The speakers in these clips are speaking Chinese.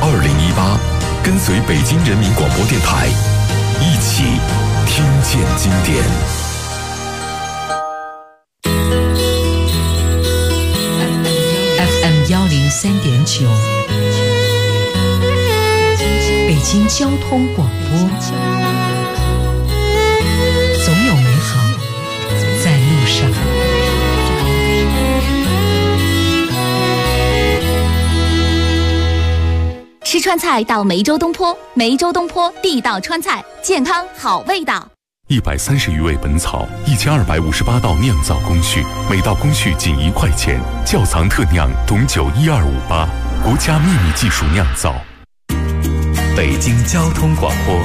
2018，跟随北京人民广播电台，一起听见经典。 FM103.9，北京交通广播，总有美好在路上。 吃川菜到梅州东坡，梅州东坡地道川菜，健康好味道。 130余味本草，1258道酿造工序，每道工序仅1块钱。窖藏特酿董酒1258，国家秘密技术酿造。 北京交通广播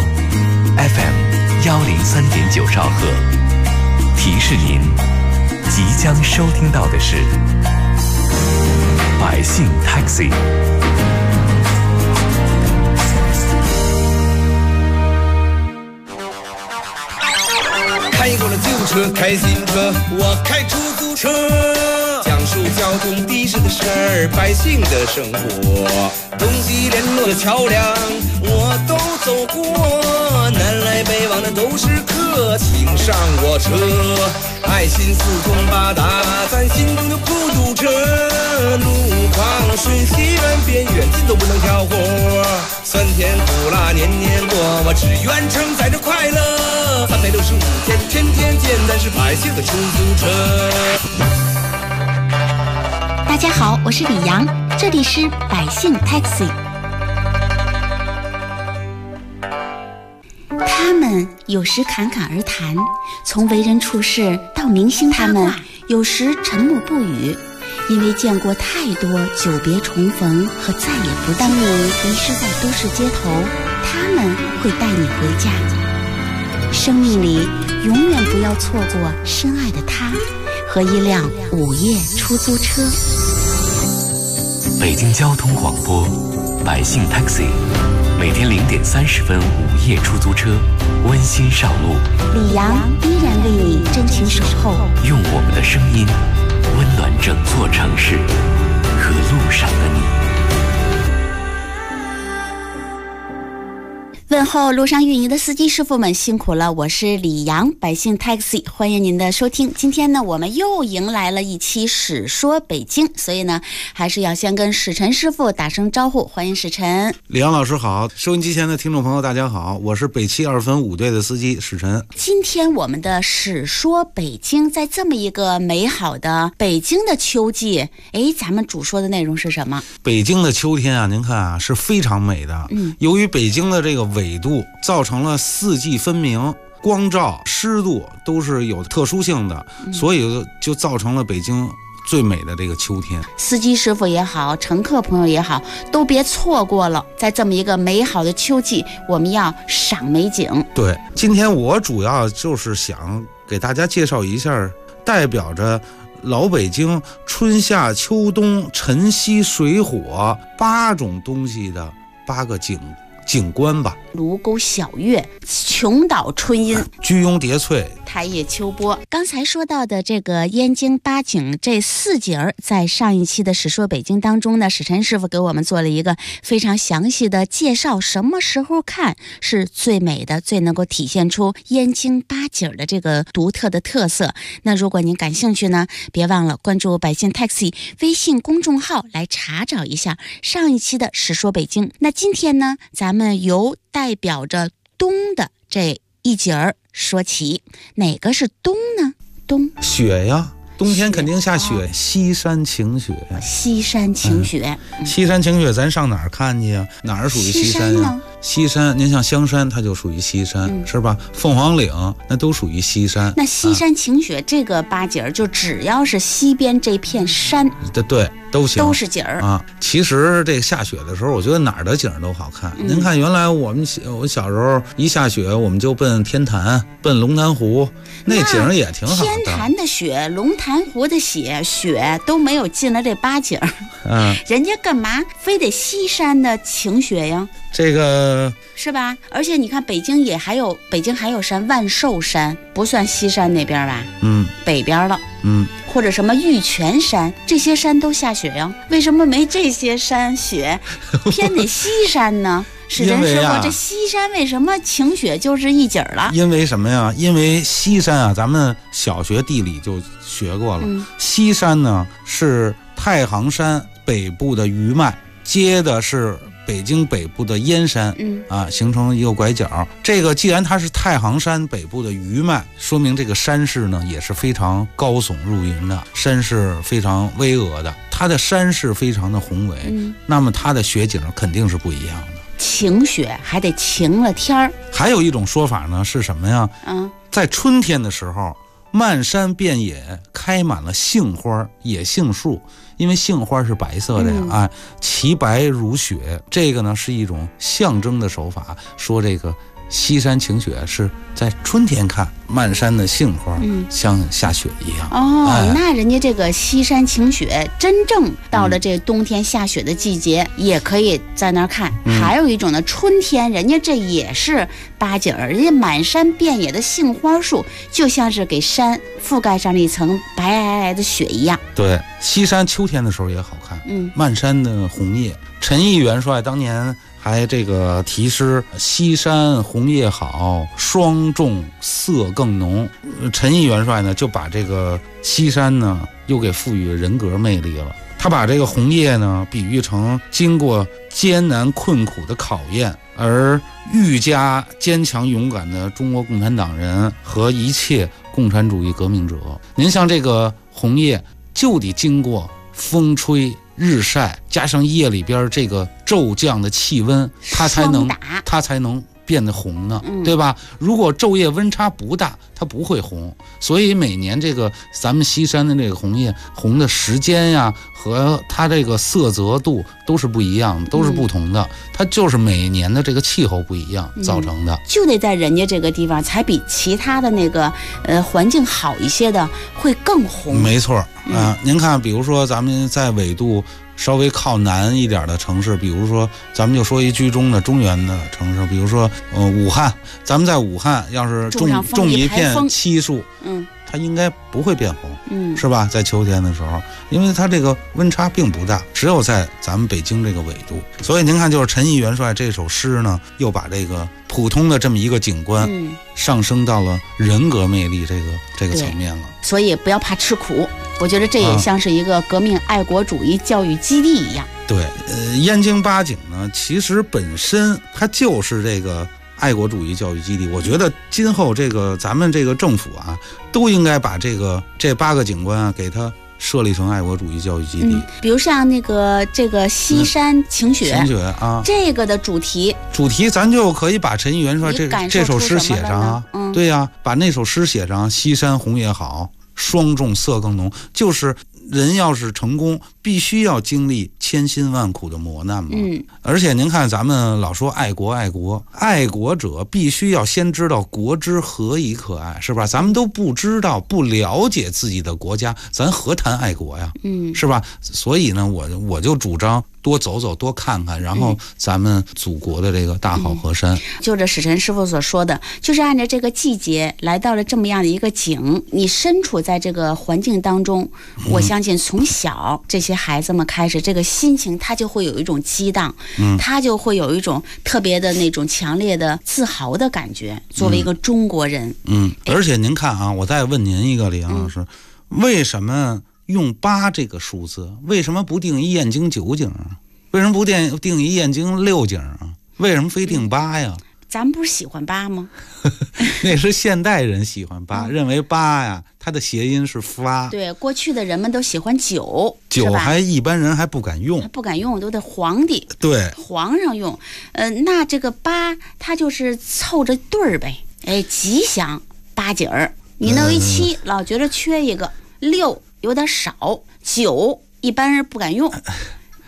FM103.9兆赫，提示您即将收听到的是百姓 Taxi。 开过了旧车，开新车，我开出租车，讲述交通的士的事儿，百姓的生活，东西联络的桥梁我都走过，南来北往的都是客，请上我车，爱心四通八达，咱心中的孤独车，路况顺西远边远近都不能挑活，酸甜苦辣年年过，我只愿承载着快乐，365天天天见，咱是百姓的出租车。 大家好，我是李阳，这里是百姓 Taxi。 他们有时侃侃而谈，从为人处事到明星八卦，有时沉默不语，因为见过太多久别重逢和再也不当你迷失在都市街头，他们会带你回家。生命里永远不要错过深爱的他和一辆午夜出租车。 北京交通广播百姓 Taxi， 每天0点30分午夜出租车温馨上路， 李阳依然为你真情守候， 用我们的声音温暖整座城市和路上的你。 问候路上运营的司机师傅们辛苦了，我是李阳，百姓 Taxi， 欢迎您的收听。今天呢，我们又迎来了一期史说北京，所以呢，还是要先跟史晨师傅打声招呼，欢迎史晨。 李阳老师好，收音机前的听众朋友大家好，我是北汽2分5队的司机史晨。 今天我们的史说北京，在这么一个美好的北京的秋季，咱们主说的内容是什么？ 北京的秋天啊，您看啊，是非常美的。由于北京的这个纬度造成了四季分明，光照湿度都是有特殊性的，所以就造成了北京最美的这个秋天。 司机师傅也好，乘客朋友也好，都别错过了，在这么一个美好的秋季，我们要赏美景。 对，今天我主要就是想给大家介绍一下代表着老北京春夏秋冬晨曦水火8种东西的8个景观吧。 卢沟晓月，琼岛春阴， 居庸叠翠， 台野秋波。刚才说到的这个燕京8景这4景，在上一期的史说北京当中呢，史晨师傅给我们做了一个非常详细的介绍，什么时候看是最美的，最能够体现出燕京8景的这个独特的特色。那如果您感兴趣呢，别忘了关注百姓 Taxi 微信公众号来查找一下上一期的史说北京。那今天呢，咱们由代表着冬的这1景说起。哪个是冬呢？冬， 雪呀，冬天肯定下雪，西山晴雪。 西山晴雪， 西山晴雪，咱上哪儿看去呀？哪儿属于西山呀？西山，您像香山，它就属于西山，是吧？凤凰岭那都属于西山。 那西山晴雪这个8景，就只要是西边这片山， 对，都行， 都是景儿啊。其实这个下雪的时候，我觉得哪儿的景都好看。您看，原来我小时候一下雪，我们就奔天坛、奔龙潭湖，那景也挺好的。 天坛的雪、龙潭湖的雪都没有进了这8景。人家干嘛非得西山的晴雪呀？ 这个是吧？而且你看北京还有山，万寿山不算西山那边吧？北边了。或者什么玉泉山，这些山都下雪呀，为什么没这些山雪，偏得西山呢？史真师傅，这西山为什么晴雪就是一景了？ 因为什么呀？因为西山啊，咱们小学地理就学过了。西山呢是太行山北部的余脉，接的是北京北部的燕山，形成一个拐角。这个既然它是太行山北部的余脉，说明这个山势呢也是非常高耸入云的，山势非常巍峨的，它的山势非常的宏伟，那么它的雪景肯定是不一样的。 晴雪还得晴了天儿。 还有一种说法呢是什么呀？在春天的时候，漫山遍野开满了杏花，野杏树，因为杏花是白色的呀，其白如雪。这个呢是一种象征的手法，说这个西山晴雪是在春天看，漫山的杏花像下雪一样。 那人家这个西山晴雪真正到了这冬天下雪的季节，也可以在那儿看。还有一种呢，春天人家这也是八景儿，人家满山遍野的杏花树，就像是给山覆盖上了一层白的雪一样。 对，西山秋天的时候也好看，漫山的红叶。陈毅元帅当年还这个题诗西山红叶好，霜重色更浓。陈毅元帅呢就把这个西山呢又给赋予人格魅力了。他把这个红叶呢比喻成经过艰难困苦的考验而愈加坚强勇敢的中国共产党人和一切共产主义革命者。您像这个红叶就得经过风吹日晒，加上夜里边这个骤降的气温，它才能变得红呢，对吧？如果昼夜温差不大，它不会红。所以每年这个咱们西山的这个红叶红的时间呀，和它这个色泽度都是不一样的，都是不同的。它就是每年的这个气候不一样造成的。 就得在人家这个地方才比其他的那个环境好一些的会更红。 没错您看，比如说咱们在纬度稍微靠南一点的城市，比如说咱们就说一居中的中原的城市，比如说武汉，咱们在武汉要是种一片漆树，它应该不会变红，是吧？在秋天的时候，因为它这个温差并不大，只有在咱们北京这个纬度。所以您看，就是陈毅元帅这首诗呢，又把这个普通的这么一个景观，上升到了人格魅力这个层面了。 所以不要怕吃苦，我觉得这也像是一个革命爱国主义教育基地一样。 对，燕京八景呢，其实本身它就是这个爱国主义教育基地。我觉得今后这个咱们这个政府啊，都应该把这8个景观啊，给它设立成爱国主义教育基地。 比如像这个西山晴雪啊， 这个的主题咱就可以把陈毅元帅这首诗写上啊。对呀，把那首诗写上，西山红叶好，霜重色更浓，就是人要是成功，必须要经历千辛万苦的磨难嘛。而且您看，咱们老说爱国，爱国者必须要先知道国之何以可爱，是吧？咱们都不知道、不了解自己的国家，咱何谈爱国呀？是吧？所以呢，我就主张多走走，多看看，然后咱们祖国的这个大好河山。 就这史晨师傅所说的，就是按照这个季节来到了这么样的一个景，你身处在这个环境当中，我相信从小这些孩子们开始，这个心情他就会有一种激荡，他就会有一种特别的那种强烈的自豪的感觉，作为一个中国人。 而且您看啊，我再问您一个，李阳老师，为什么用8这个数字？为什么不定一燕京9景啊？为什么不定一燕京6景啊？为什么非定8呀？ 咱们不是喜欢8吗？ 那是现代人喜欢8，认为8呀，它的谐音是发。 对，过去的人们都喜欢9， 还一般人还不敢用， 都得皇帝皇上用。那这个8，它就是凑着对儿呗，吉祥8景儿。你弄一7，老觉得缺一个；6有点少；9一般人不敢用；8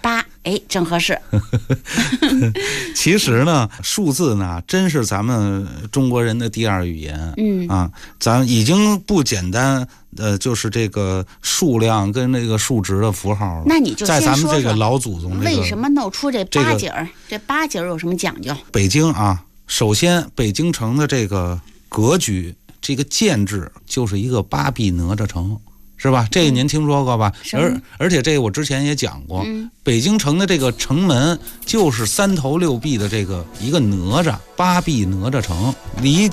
哎，正合适。 其实呢，数字呢，真是咱们中国人的第二语言。咱已经不简单就是这个数量跟那个数值的符号了。 那你就先说说在咱们这个老祖宗为什么弄出这八景儿？这八景儿有什么讲究？ 北京啊，首先北京城的这个格局，这个建制就是一个八臂哪吒城。是吧？这个您听说过吧？而且这个我之前也讲过，北京城的这个城门就是3头6臂的这个一个哪吒，八臂哪吒城，里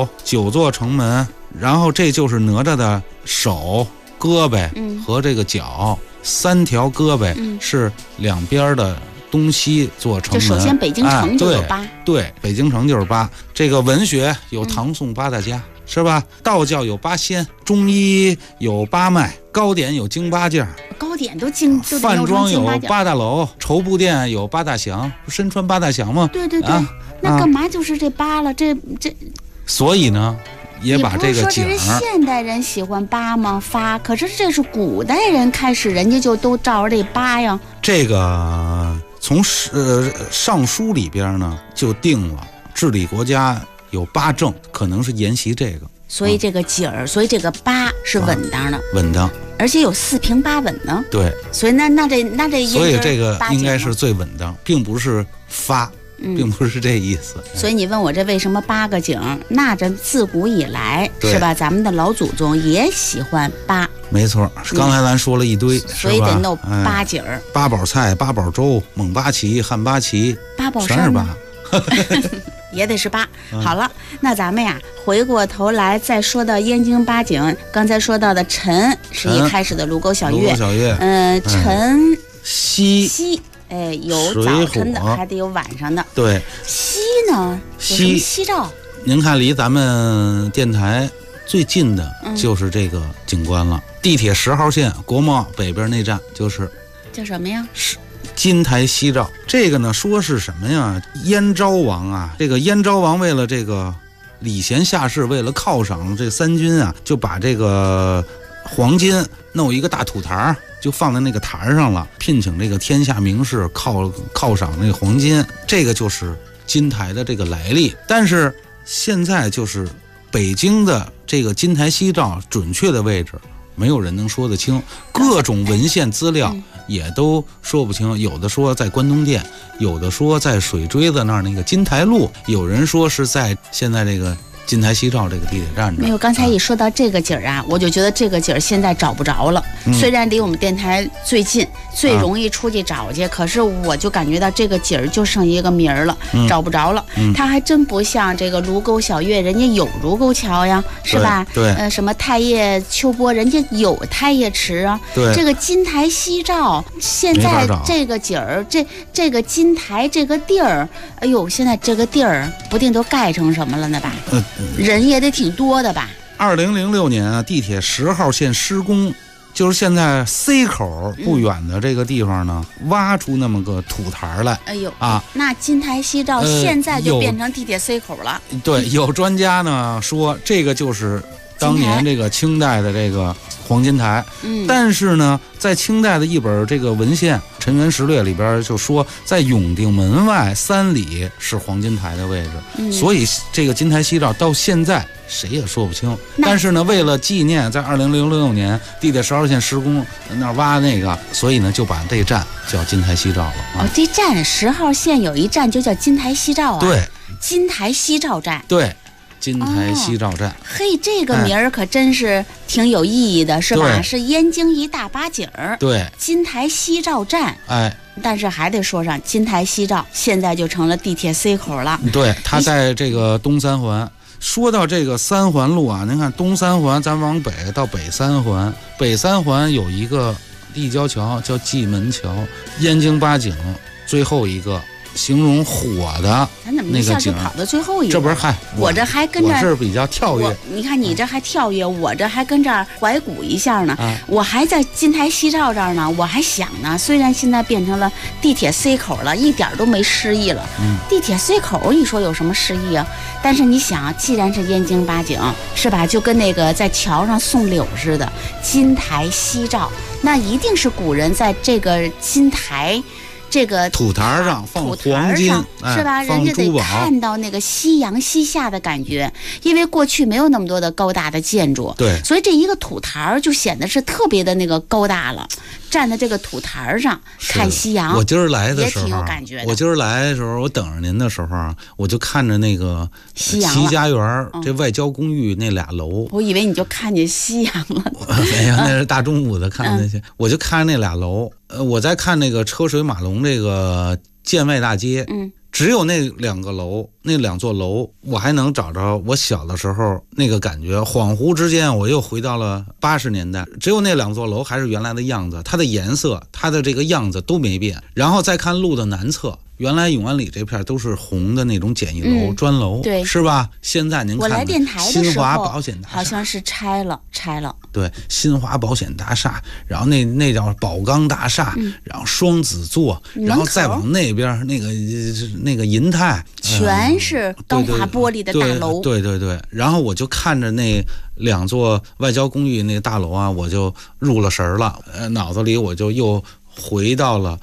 9座城门，然后这就是哪吒的手、胳膊和这个脚，3条胳膊是两边的东西做城门。 就首先北京城就有8， 对，北京城就是8。这个文学有唐宋8大家。是吧？道教有8仙，中医有8脉，糕点有京8件， 糕点都京， 饭庄有8大楼，绸布店有8大祥，身穿8大祥吗？ 对对对，那干嘛就是这8了？这， 所以呢，也把这个景儿。 你不是说这是现代人喜欢8吗？发，可是这是古代人开始，人家就都照着这8呀。 这个从尚书里边呢就定了，治理国家。有8正，可能是沿袭这个， 所以这个景儿，所以这个8是稳当的， 稳当， 而且有4平8稳呢。对，所以那这， 所以这个应该是最稳当，并不是发，并不是这意思。 所以你问我这为什么8个景？那这自古以来是吧？咱们的老祖宗也喜欢8。 没错，刚才咱说了一堆， 所以得弄8景儿 ，8宝菜、8宝粥、蒙八旗、汉八旗 ，8宝全是8。 也得是8。好了，那咱们呀回过头来再说到燕京八景。刚才说到的辰是一开始的卢沟晓月，辰晞，有早晨的，还得有晚上的。 对， 晞呢？晞照。 您看，离咱们电台最近的就是这个景观了，地铁10号线国贸北边那站就是叫什么呀？ 是金台夕照。这个呢说是什么呀？燕昭王啊，这个燕昭王为了这个礼贤下士，为了犒赏这3军啊，就把这个黄金弄一个大土台，就放在那个台上了，聘请这个天下名士犒赏那个黄金，这个就是金台的这个来历。但是现在就是北京的这个金台夕照准确的位置没有人能说得清，各种文献资料也都说不清，有的说在关东店，有的说在水锥子那儿那个金台路，有人说是在现在这个金台夕照这个地铁站这。 没有，刚才一说到这个景儿啊，我就觉得这个景儿现在找不着了。虽然离我们电台最近，最容易出去找去，可是我就感觉到这个景儿就剩一个名儿了，找不着了。它还真不像这个卢沟晓月，人家有卢沟桥呀，是吧？ 对。 什么太液秋波，人家有太液池啊。 对。 这个金台夕照，现在这个景儿，这个金台这个地儿，哎呦，现在这个地儿不定都盖成什么了呢吧？人也得挺多的吧。 2006年啊，地铁10号线施工，就是现在 C 口不远的这个地方呢，挖出那么个土台来。 哎呦啊，那金台夕照现在就变成地铁 C 口了。 对，有专家呢说这个就是当年这个清代的这个黄金台。但是呢，在清代的一本这个文献《陈元实略》里边就说，在永定门外3里是黄金台的位置。所以这个金台夕照到现在谁也说不清。但是呢，为了纪念在2006年地铁10号线施工那儿挖那个，所以呢就把这站叫金台夕照了。 这站10号线有一站就叫金台夕照啊。 对， 金台夕照站。 对。金台夕照站， 嘿，这个名儿可真是挺有意义的，是吧？是燕京一大8景儿。 对， 金台夕照站。但是还得说上金台夕照，现在就成了地铁 C 口了。 对，它在这个东3环。说到这个3环路啊，您看东3环，咱往北到北3环，北3环有一个立交桥叫蓟门桥，燕京8景最后一个。形容火的那个景， 跑到最后一个， 这不是我这还跟这我是比较跳跃。 你看你这还跳跃，我这还跟这儿怀古一下呢。我还在金台夕照这儿呢，我还想呢，虽然现在变成了地铁 C 口了，一点都没诗意了。地铁 C 口，你说有什么诗意啊？但是你想，既然是燕京8景，是吧？就跟那个在桥上送柳似的，金台夕照，那一定是古人在这个金台这个土台上放黄金， 是吧？人家得看到那个夕阳西下的感觉，因为过去没有那么多的高大的建筑， 对， 所以这一个土台就显得是特别的那个高大了。站在这个土台上看夕阳， 我今儿来的时候也挺有感觉的。 我今儿来的时候，我等着您的时候，我就看着那个夕阳齐家园这外交公寓那俩楼， 我以为你就看见夕阳了。 没有，那是大中午的看那些，我就看那俩楼。我在看那个车水马龙这个建外大街，只有那两个楼，那两座楼，我还能找着我小的时候那个感觉。恍惚之间，我又回到了80年代。只有那两座楼还是原来的样子，它的颜色，它的这个样子都没变。然后再看路的南侧，原来永安里这片都是红的那种简易楼、砖楼， 对， 是吧？现在您看， 我来电台的时候， 新华保险大厦好像是拆了。 对，新华保险大厦，然后那叫宝钢大厦，然后双子座，然后再往那边那个银泰， 全是钢化玻璃的大楼。 对，然后我就看着那两座外交公寓那大楼啊，我就入了神了，脑子里我就又回到了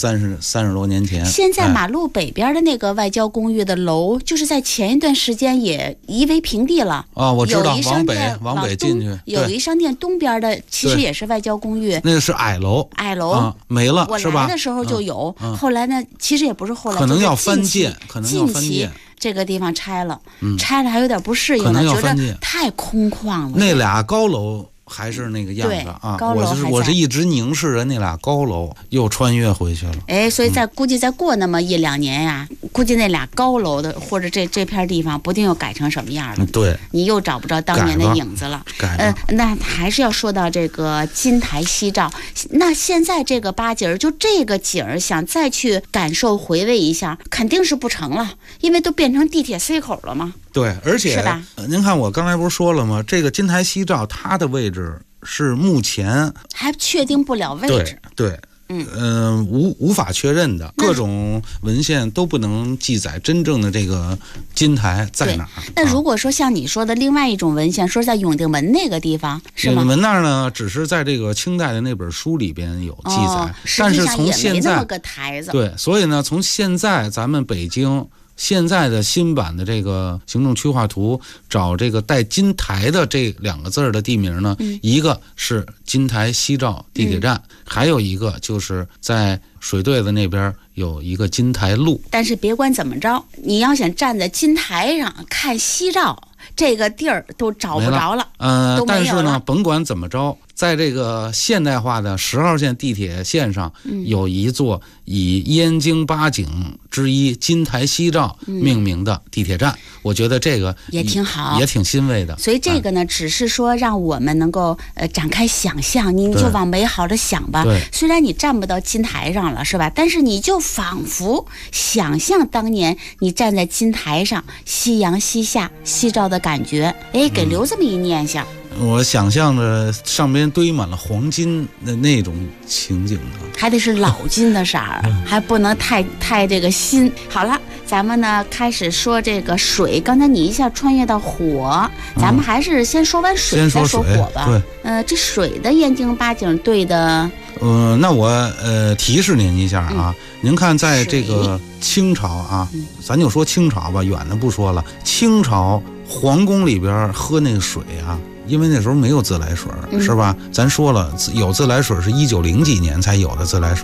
30多年前。 现在马路北边的那个外交公寓的楼，就是在前一段时间也夷为平地了啊。我知道，往北进去， 有一商店东边的，其实也是外交公寓， 那个是矮楼，没了，是吧？ 我来的时候就有，后来呢，其实也不是后来， 可能要翻建，近期这个地方拆了，拆了还有点不适应了，觉得太空旷了。 那俩高楼还是那个样子啊！我是一直凝视着那俩高楼，又穿越回去了。 所以估计再过那么1-2年呀，估计那俩高楼的或者这片地方不定又改成什么样了。 对， 你又找不着当年的影子了。那还是要说到这个金台夕照。那现在这个八景就这个景儿，想再去感受回味一下，肯定是不成了，因为都变成地铁 C 口了嘛。 对，而且是吧？ 您看我刚才不是说了吗？这个金台夕照它的位置是目前还确定不了位置。 对。无法确认的，各种文献都不能记载真正的这个金台在哪儿。 那如果说像你说的另外一种文献，说在永定门那个地方，是吗？ 永定门那儿呢，只是在这个清代的那本书里边有记载，但是从现在那么个台子， 对，所以呢，从现在咱们北京现在的新版的这个行政区划图，找这个带金台的这2个字的地名呢，一个是金台夕照地铁站，还有一个就是在水队子那边有一个金台路。 但是别管怎么着，你要想站在金台上看夕照，这个地儿都找不着了。 但是呢，甭管怎么着，在这个现代化的10号线地铁线上，有一座以燕京8景之一金台夕照命名的地铁站，我觉得这个也挺好， 也挺欣慰的。 所以这个呢，只是说让我们能够展开想象，你就往美好的想吧。虽然你站不到金台上了，是吧？但是你就仿佛想象当年你站在金台上，夕阳西下，夕照的感觉，给留这么一念想。 我想象着上边堆满了黄金的那种情景呢， 还得是老金的色儿，还不能太这个新。好了，咱们呢开始说这个水。刚才你一下穿越到火，咱们还是先说完水再说火吧。 对， 这水的燕京8景对的。 那我提示您一下啊，您看在这个清朝啊，咱就说清朝吧，远的不说了，清朝皇宫里边喝那个水啊。因为那时候没有自来水，是吧？咱说了，有自来水是1900几年才有的自来水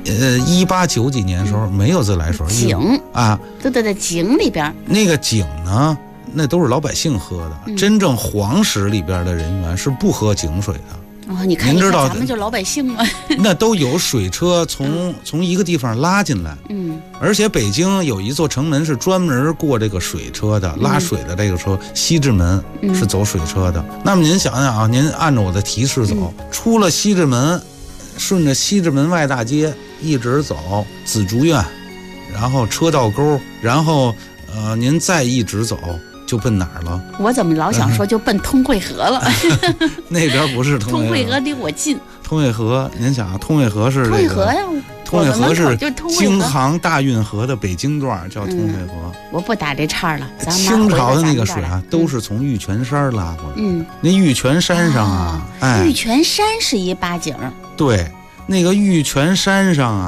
，1890几年的时候没有自来水。 井啊， 都在井里边。 那个井呢，那都是老百姓喝的，真正皇室里边的人员是不喝井水的。 你看，您知道咱们就老百姓嘛， 那都有水车从一个地方拉进来，而且北京有一座城门是专门过这个水车的，拉水的这个车，西直门是走水车的。那么您想想啊，您按照我的提示走，出了西直门，顺着西直门外大街一直走，紫竹院，然后车道沟，然后您再一直走。就奔哪儿了？ 我怎么老想说就奔通惠河了？ 那边不是通惠河离我近。 通惠河，您想啊，通惠河是通惠河呀， 通惠河是京杭大运河的北京段，叫通惠河。 我不打这岔了。 清朝的那个水啊，都是从玉泉山拉过来。那玉泉山上啊， 玉泉山是一8景。 对，那个玉泉山上啊。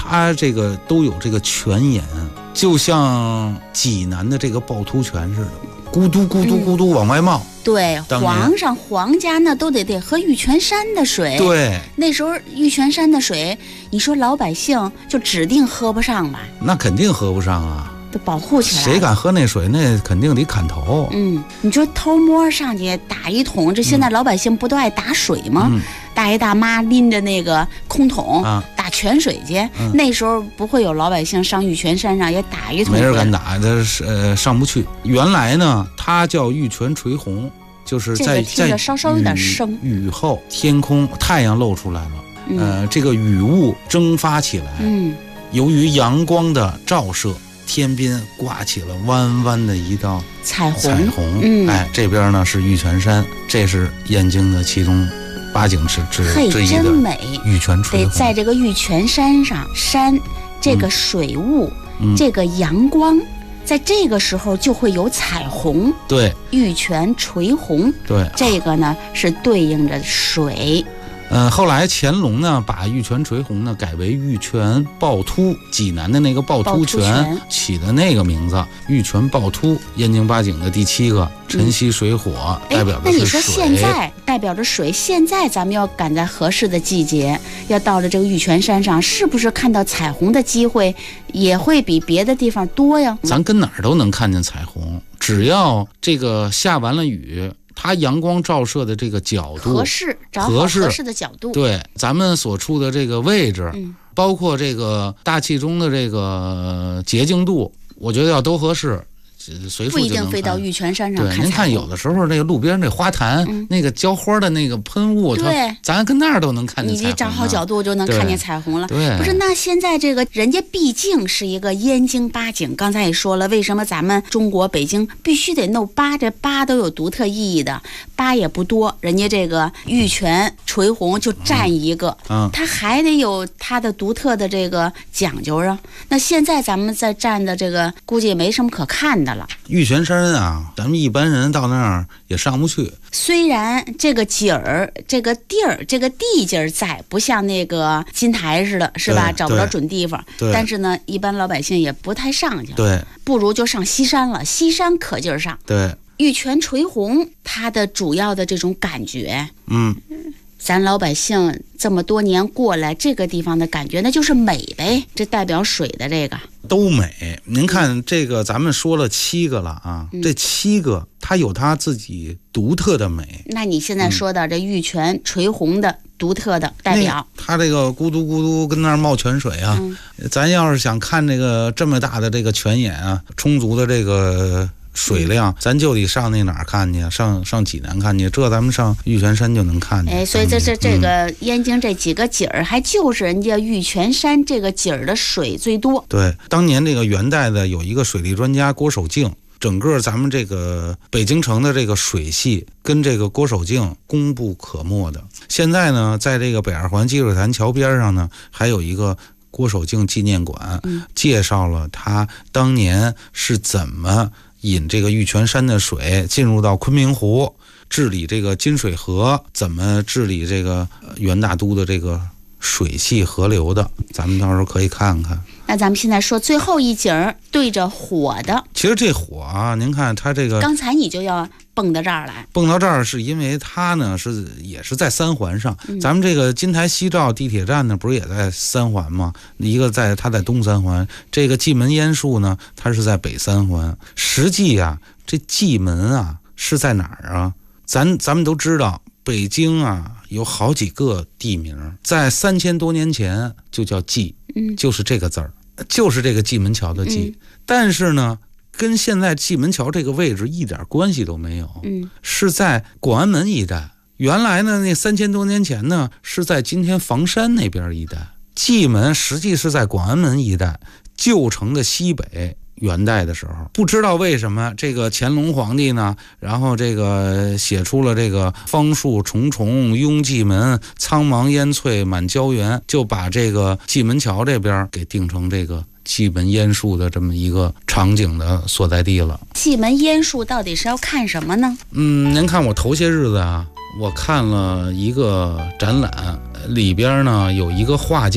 它这个都有这个泉眼，就像济南的这个趵突泉似的，咕嘟咕嘟咕嘟往外冒。 对，皇家呢都得喝玉泉山的水。 对， 那时候玉泉山的水，你说老百姓就指定喝不上吧？ 那肯定喝不上啊， 都保护起来。 谁敢喝那水，那肯定得砍头。 你说偷摸上去打一桶，这现在老百姓不都爱打水吗？大爷大妈拎着那个空桶打泉水去，那时候不会有老百姓上玉泉山上也打一桶， 没人敢打，上不去。原来呢，它叫玉泉垂洪，就是在听着稍稍有点生。 雨后天空太阳露出来了，这个雨雾蒸发起来，由于阳光的照射，天边挂起了弯弯的一道彩虹。这边呢是玉泉山，这是燕京的其中8景之一的玉泉垂洪。 得在这个玉泉山上，这个水雾，这个阳光，在这个时候就会有彩虹。 对， 玉泉垂洪。 对， 这个呢是对应着水。 后来乾隆呢把玉泉垂洪呢改为玉泉趵突，济南的那个趵突泉起的那个名字，玉泉趵突，燕京8景的第7个，晨曦水火，代表的是水。那你说现在代表着水，现在咱们要赶在合适的季节，要到了这个玉泉山上，是不是看到彩虹的机会也会比别的地方多呀？ 咱跟哪儿都能看见彩虹，只要这个下完了雨，它阳光照射的这个角度合适，找好合适的角度。 对，咱们所处的这个位置，包括这个大气中的这个洁净度，我觉得要都合适。随处不一定非到玉泉山上看彩虹。 您看有的时候这个路边这花坛，那个浇花的那个喷雾， 对， 咱跟那儿都能看见彩虹。 你找好角度就能看见彩虹了。 对， 不是，那现在这个人家毕竟是一个燕京8景，刚才也说了，为什么咱们中国北京必须得弄8，这8都有独特意义的，8也不多，人家这个玉泉垂洪就占一个，它还得有它的独特的这个讲究啊。那现在咱们在占的这个估计也没什么可看的了。 玉泉山啊，咱们一般人到那儿也上不去。 虽然这个景儿、这个地儿、这个地界在，不像那个金台似的，是吧？找不着准地方。但是呢，一般老百姓也不太上去。 对， 不如就上西山了。西山可劲儿上。 对， 玉泉垂洪，它的主要的这种感觉，咱老百姓这么多年过来，这个地方的感觉那就是美呗，这代表水的这个都美。您看这个，咱们说了7个了啊，这7个它有它自己独特的美。 那你现在说到这玉泉垂洪的独特的代表， 它这个咕嘟咕嘟跟那儿冒泉水啊，咱要是想看这个这么大的这个泉眼啊，充足的这个水量，咱就得上那哪儿看去，上济南看去，这咱们上玉泉山就能看见。 所以这个燕京这几个景儿，还就是人家玉泉山这个景儿的水最多。 对，当年这个元代的有一个水利专家郭守敬，整个咱们这个北京城的这个水系跟这个郭守敬功不可没的。现在呢，在这个北二环积水潭桥边上呢，还有一个郭守敬纪念馆，介绍了他当年是怎么引这个玉泉山的水进入到昆明湖，治理这个金水河，怎么治理这个元大都的这个水系河流的，咱们到时候可以看看。 那咱们现在说最后一景儿，对着火的。 其实这火啊，您看它这个， 刚才你就要蹦到这儿来。 蹦到这儿是因为它呢也是在3环上，咱们这个金台西照地铁站呢不是也在3环吗？一个它在东3环，这个蓟门烟树呢它是在北3环。实际啊，这蓟门啊是在哪儿啊？咱们都知道，北京啊有好几个地名，在3000多年前就叫蓟，就是这个字儿，就是这个蓟门桥的蓟。但是呢，跟现在蓟门桥这个位置一点关系都没有，是在广安门一带。原来呢，那3000多年前呢，是在今天房山那边一带。蓟门实际是在广安门一带，旧城的西北。元代的时候，不知道为什么这个乾隆皇帝呢，然后这个写出了这个芳树重重拥蓟门，苍茫烟翠满郊原，就把这个蓟门桥这边给定成这个蓟门烟树的这么一个场景的所在地了。 蓟门烟树到底是要看什么呢？ 您看我头些日子我看了一个展览，里边呢有一个画家，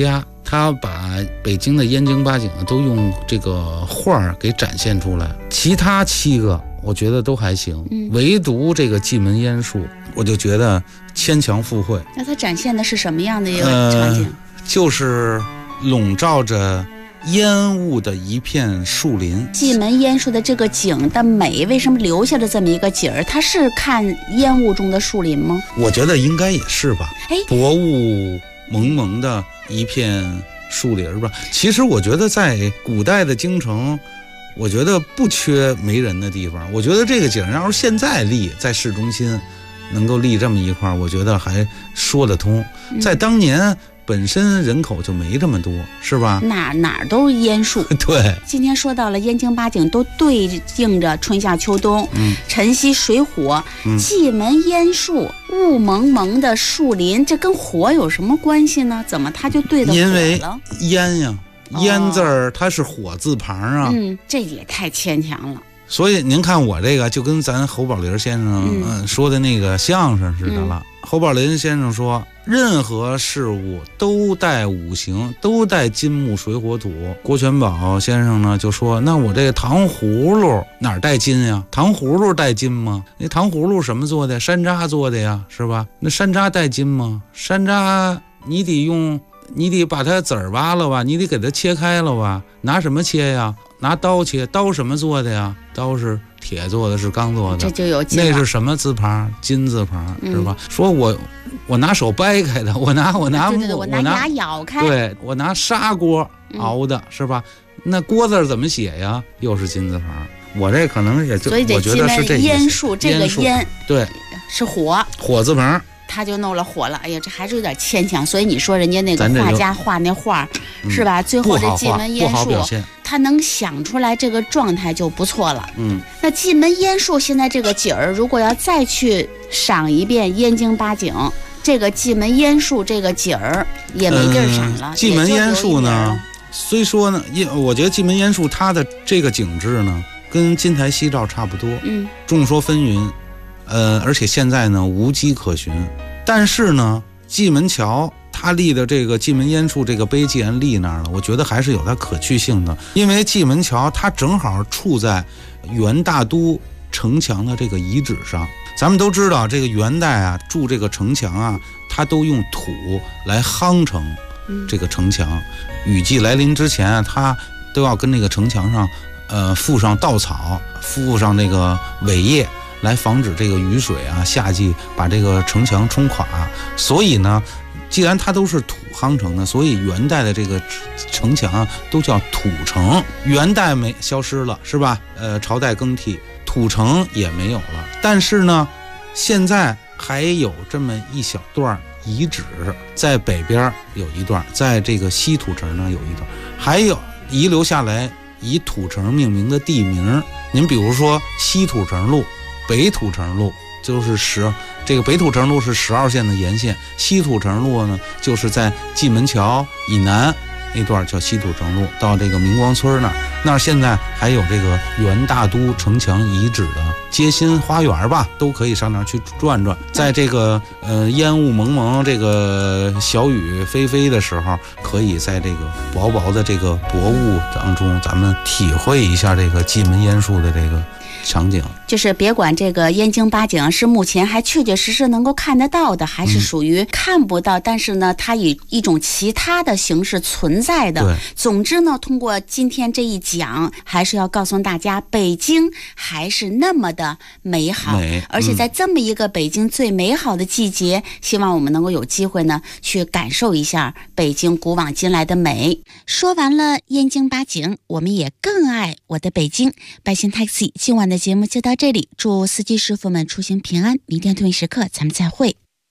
他把北京的燕京八景都用这个画给展现出来，其他7个我觉得都还行，唯独这个蓟门烟树，我就觉得牵强附会。 那它展现的是什么样的一个场景？ 就是笼罩着烟雾的一片树林。 蓟门烟树的这个景的美，为什么留下了这么一个景儿？它是看烟雾中的树林吗？ 我觉得应该也是吧。薄雾蒙蒙的一片树林吧。其实我觉得在古代的京城，我觉得不缺没人的地方。我觉得这个景要是现在立在市中心，能够立这么一块，我觉得还说得通。在当年本身人口就没这么多，是吧？哪都是烟树。对，今天说到了燕京八景，都对应着春夏秋冬，晨曦水火，蓟门烟树，雾蒙蒙的树林，这跟火有什么关系呢？怎么它就对得火了？ 因为烟呀，烟字儿它是火字旁啊。 这也太牵强了。 所以您看我这个就跟咱侯宝林先生说的那个相声似的了。侯宝林先生说，任何事物都带五行，都带金木水火土。郭全宝先生呢就说，那我这个糖葫芦哪儿带金呀？糖葫芦带金吗？那糖葫芦什么做的？山楂做的呀，是吧？那山楂带金吗？山楂你得把它籽儿挖了吧，你得给它切开了吧？拿什么切呀？拿刀切，刀什么做的呀？刀是铁做的，是钢做的， 这就有金了。 那是什么字旁？金字旁，是吧？说我拿手掰开的，我拿牙咬开， 对，我拿砂锅熬的，是吧？那锅字怎么写呀？又是金字旁。我这可能也就， 所以这蓟门烟树，这个烟对是火字旁。 他就弄了火了，哎呀，这还是有点牵强。所以你说人家那个画家画那画，是吧？最后这蓟门烟树，他能想出来这个状态就不错了。那蓟门烟树现在这个景儿，如果要再去赏一遍燕京八景，这个蓟门烟树这个景儿也没地儿赏了。 蓟门烟树呢，虽说呢，我觉得蓟门烟树它的这个景致呢，跟金台夕照差不多。众说纷纭。而且现在呢无迹可寻，但是呢蓟门桥它立的这个蓟门烟树这个碑既然立那儿了，我觉得还是有它可去性的，因为蓟门桥它正好处在元大都城墙的这个遗址上。咱们都知道这个元代啊筑这个城墙啊，它都用土来夯成这个城墙，雨季来临之前啊，它都要跟那个城墙上附上稻草，附上那个苇叶，来防止这个雨水啊夏季把这个城墙冲垮。所以呢既然它都是土夯成的，所以元代的这个城墙啊都叫土城。元代没消失了，是吧？朝代更替，土城也没有了。但是呢现在还有这么一小段遗址，在北边有一段，在这个西土城呢有一段，还有遗留下来以土城命名的地名。您比如说西土城路、北土城路，就是这个北土城路是12线的沿线，西土城路呢就是在蓟门桥以南那段叫西土城路，到这个明光村那儿现在还有这个元大都城墙遗址的街心花园吧，都可以上那儿去转转。在这个烟雾蒙蒙、这个小雨霏霏的时候，可以在这个薄薄的这个薄雾当中，咱们体会一下这个蓟门烟树的这个场景。 就是别管这个燕京八景是目前还确确实实能够看得到的，还是属于看不到，但是呢它以一种其他的形式存在的。总之呢通过今天这一讲，还是要告诉大家北京还是那么的美好，而且在这么一个北京最美好的季节，希望我们能够有机会呢去感受一下北京古往今来的美。说完了燕京八景，我们也更爱我的北京。百姓 Taxi 今晚的节目就到这里，祝司机师傅们出行平安，明天同一时刻咱们再会。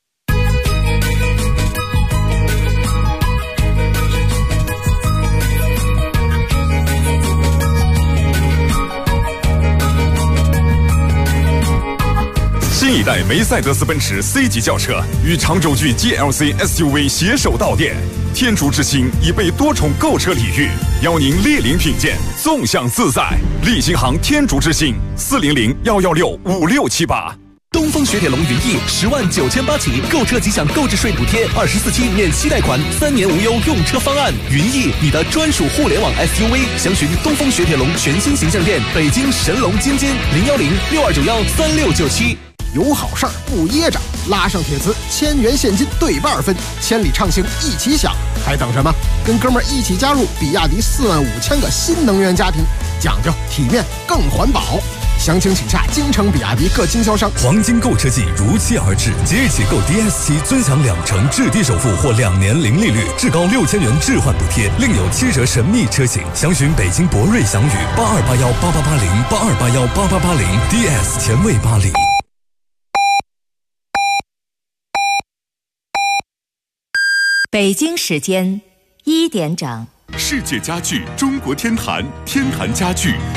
新一代梅赛德斯奔驰 C 级轿车与长轴距 GLC SUV 携手到店，天竺之星已被多重购车礼遇，邀您莅临品鉴，纵享自在。利星行天竺之星，400-116-5678。东风雪铁龙云翼10.98000起，购车即享购置税补贴，24期免息贷款，3年无忧用车方案。云翼，你的专属互联网 SUV，详询东风雪铁龙全新形象店，北京神龙津津01062913697。 有好事儿不噎着，拉上铁磁，1000元现金兑2分，千里畅行一起享，还等什么？跟哥们儿一起加入比亚迪45000个新能源家庭，讲究体面更环保。详情请洽京城比亚迪各经销商。 黄金购车季如期而至，即日起购 DS7尊享2成至低首付或2年零利率，至高6000元置换补贴，另有7折神秘车型。详询北京博瑞祥宇8281888082818880 DS 前卫8里。 北京时间1点整。 世界家具中国天坛，天坛家具